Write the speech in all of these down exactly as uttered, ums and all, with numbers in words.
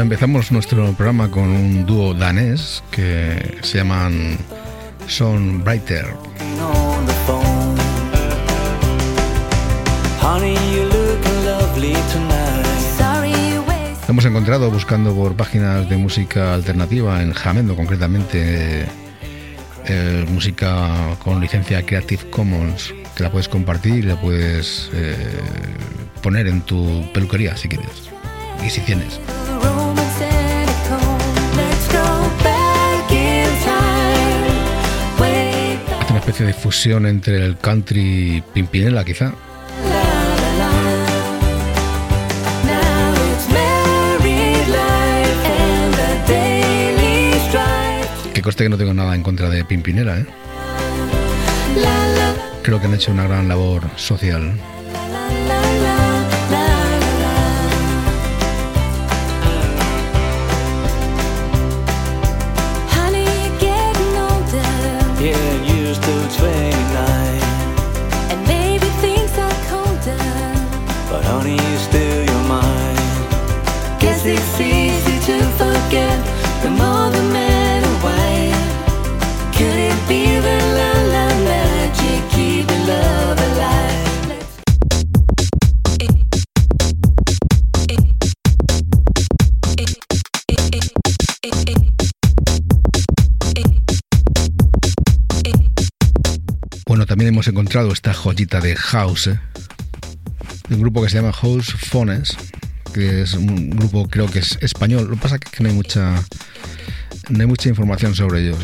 Empezamos nuestro programa con un dúo danés que se llaman Songwriter. Lo hemos encontrado buscando por páginas de música alternativa en Jamendo, concretamente eh, música con licencia Creative Commons, que la puedes compartir y la puedes eh, poner en tu peluquería si quieres y si tienes. Hace una especie de fusión entre el country Pimpinela, quizá. Que coste que no tengo nada en contra de Pimpinela, ¿eh? Creo que han hecho una gran labor social. It's easy to forget the more the man away. Could it be the la la magic keeping love alive? Bueno, también hemos encontrado esta joyita de house, ¿eh? De un grupo que se llama House Phones, que es un grupo, creo que es español. Lo que pasa es que no hay mucha no hay mucha información sobre ellos.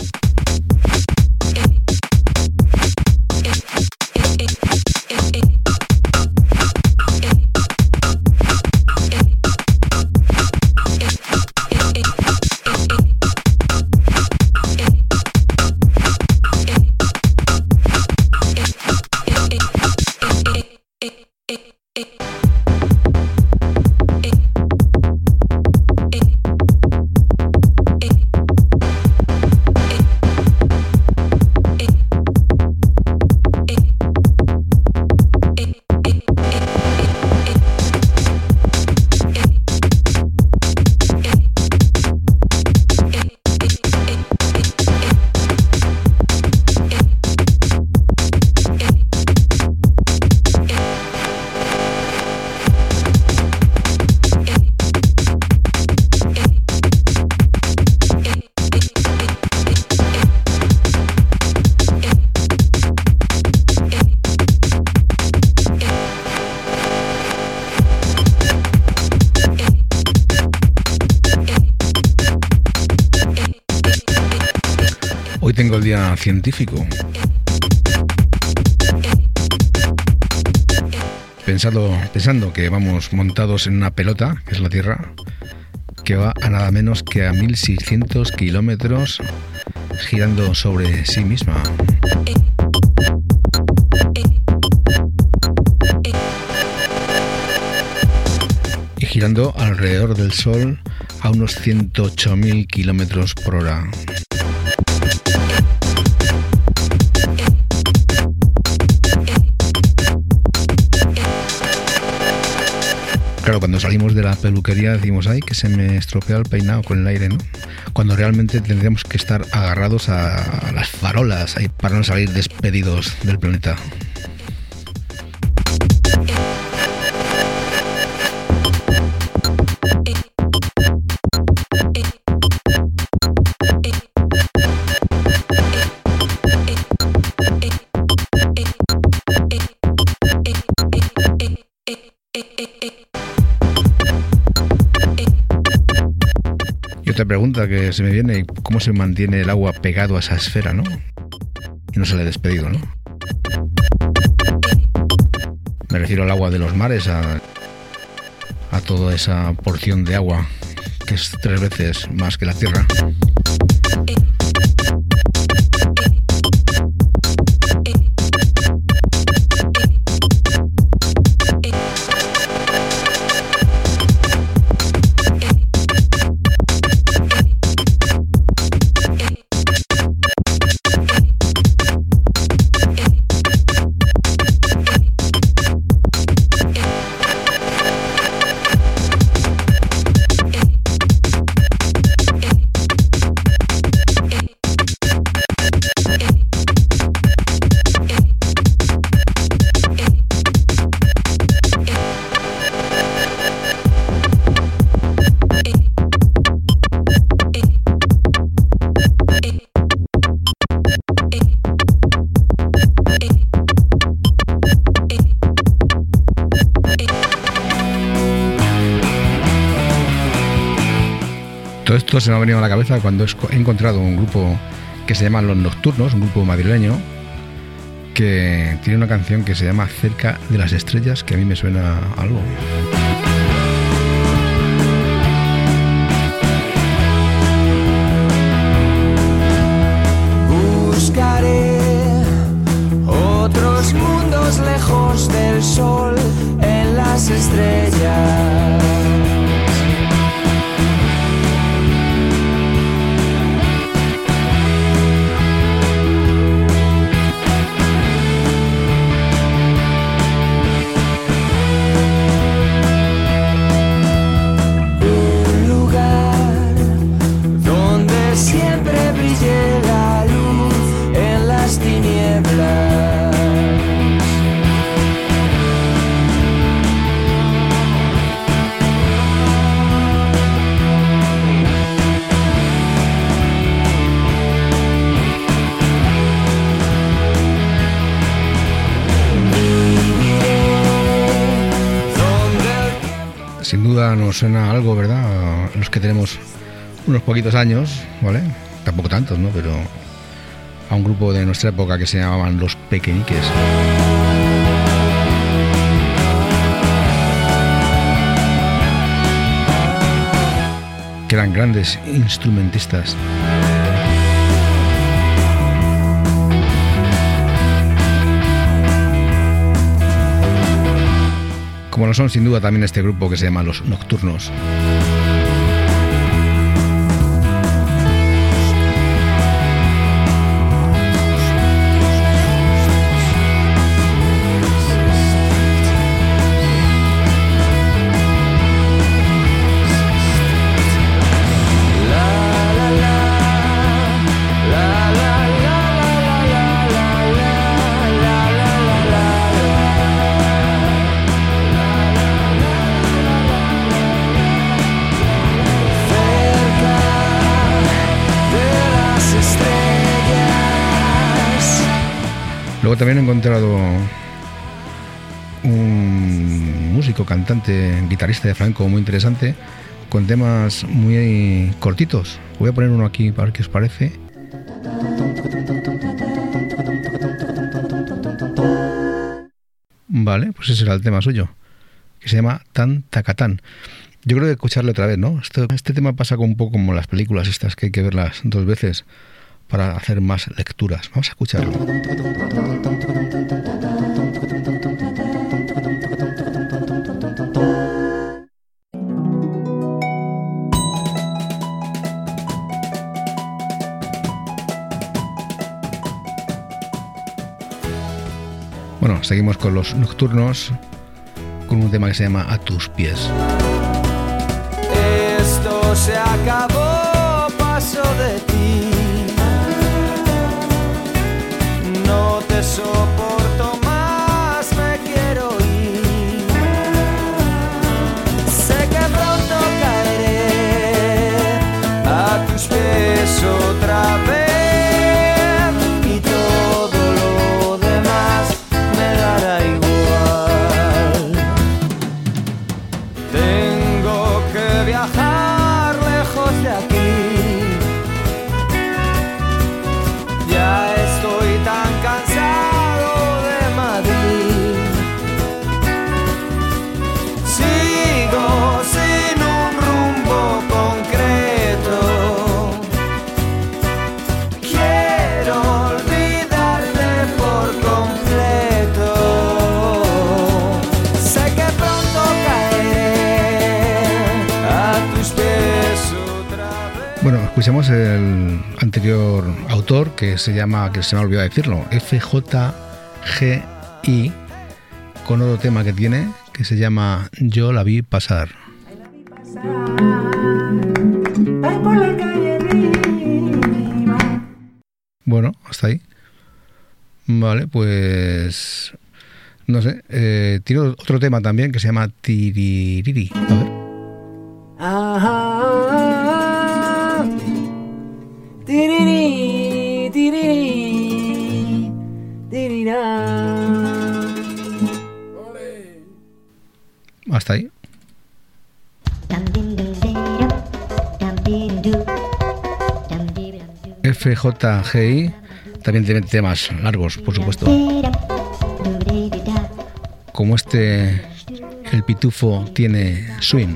Hoy tengo el día científico. Pensando, pensando que vamos montados en una pelota, que es la Tierra, que va a nada menos que a mil seiscientos kilómetros girando sobre sí misma. Y girando alrededor del Sol a unos ciento ocho mil kilómetros por hora. Claro, cuando salimos de la peluquería decimos, ay, que se me estropea el peinado con el aire, ¿no? Cuando realmente tendríamos que estar agarrados a las farolas ahí para no salir despedidos del planeta. Otra pregunta que se me viene, ¿cómo se mantiene el agua pegado a esa esfera, no? Y no sale despedido, ¿no? Me refiero al agua de los mares, a, a toda esa porción de agua que es tres veces más que la Tierra. Todo esto se me ha venido a la cabeza cuando he encontrado un grupo que se llama Los Nocturnos, un grupo madrileño, que tiene una canción que se llama Cerca de las Estrellas, que a mí me suena a algo. Buscaré otros mundos lejos del sol en las estrellas. Sin duda nos suena algo, ¿verdad? Los que tenemos unos poquitos años, ¿vale? Tampoco tantos, ¿no? Pero a un grupo de nuestra época que se llamaban Los Pequeñiques. Que eran grandes instrumentistas. Como lo son sin duda también este grupo que se llama Los Nocturnos. Luego también he encontrado un músico, cantante, guitarrista de flamenco muy interesante, con temas muy cortitos. Voy a poner uno aquí para ver qué os parece. Vale, pues ese era el tema suyo, que se llama Tan Tacatán. Yo creo que escucharlo otra vez, ¿no? Este, este tema pasa un poco como las películas estas, que hay que verlas dos veces para hacer más lecturas. Vamos a escucharlo. Bueno, seguimos con Los Nocturnos, con un tema que se llama A tus pies. Esto se acabó, paso de ti. No te soporto más, me quiero ir. Sé que pronto caeré a tus pies otra vez y todo lo demás me dará igual. Tengo que viajar lejos de aquí. Ya estoy tan cansado de Madrid. Sigo sin un rumbo concreto. Quiero olvidarte por completo. Sé que pronto caeré a tus pies otra vez. Bueno, escuchamos el anterior autor que se llama, que se me ha olvidado decirlo, F J G I, con otro tema que tiene que se llama Yo la vi pasar. Bueno, hasta ahí. Vale, pues no sé, eh, tiene otro tema también que se llama Tiririri. A ver. Ajá. Tiriri, tiriri, tirirá. Hasta ahí. Dum dum dum dum dum dum F J G I también tiene temas largos, por supuesto. Como este, El Pitufo tiene swing.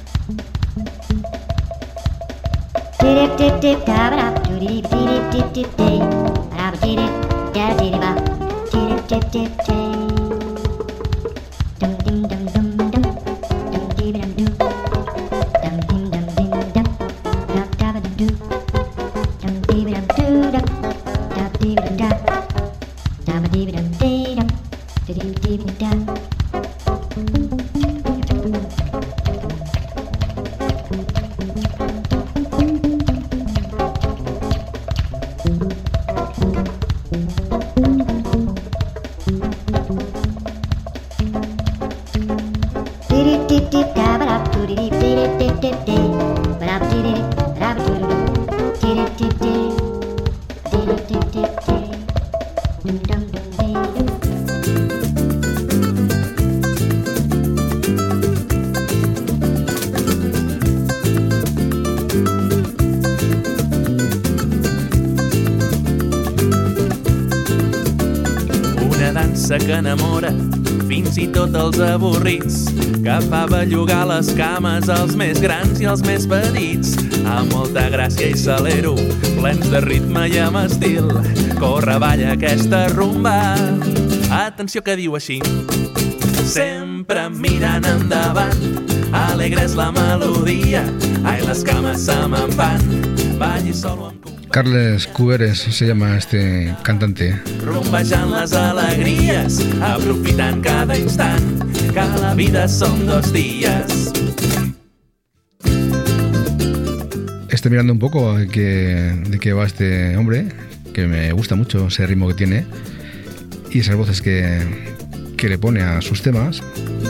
Que enamora fins i tot els avorrits, que fa bellugar les cames als més grans i als més petits, amb molta gràcia i salero, plens de ritme i amb estil. Corre, balla aquesta rumba, atenció que diu així: sempre mirant endavant, alegre és la melodia, ai, les cames se me'n van, balli solo amb... Carles Cuberes se llama este cantante. Rumbejant les alegries, aprofitant cada instant, que la vida son dos días. Estoy mirando un poco de qué, de qué va este hombre, que me gusta mucho ese ritmo que tiene y esas voces que, que le pone a sus temas.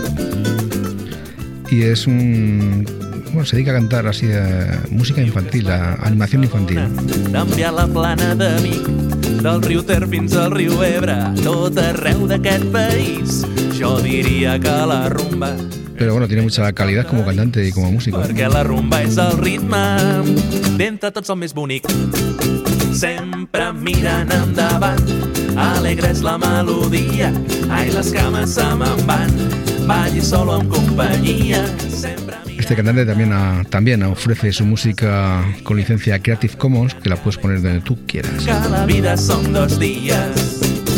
Y es un... Bueno, se dedica a cantar así a música infantil, a animación infantil. D'enviar la plana de Vic, del riu Ter fins al riu Ebre, tot arreu d'aquest país, jo diria que la rumba... Pero bueno, tiene mucha calidad como cantante y como músico. Perquè la rumba és el ritme, d'entre tots el més bonic. Sempre mirant endavant, alegre és la melodia, ai, les cames se me'n van, balli solo en companyia, sempre... Este cantante también, a, también ofrece su música con licencia Creative Commons, que la puedes poner donde tú quieras. Cada vida son dos días.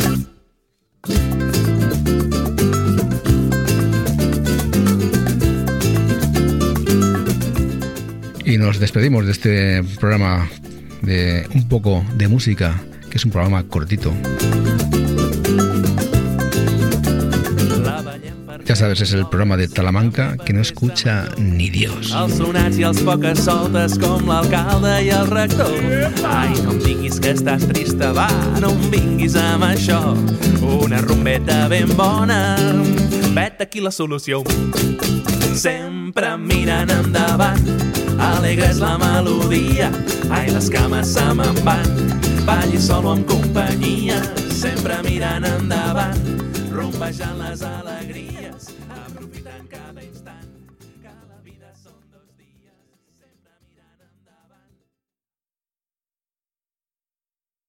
Y nos despedimos de este programa de un poco de música, que es un programa cortito. Ya sabes, es el programa de Talamanca que no escucha ni Dios. Els sonats i els poques soltes com l'alcalde i el rector. Ai, no em diguis que estàs trista, va, no em vinguis amb això. Una rumbeta ben bona, vet aquí la solució. Sempre mirant endavant, alegre és la melodia, ai, les cames se me'n van, balli solo amb companyia, sempre mirant endavant, rumbejant les alegries.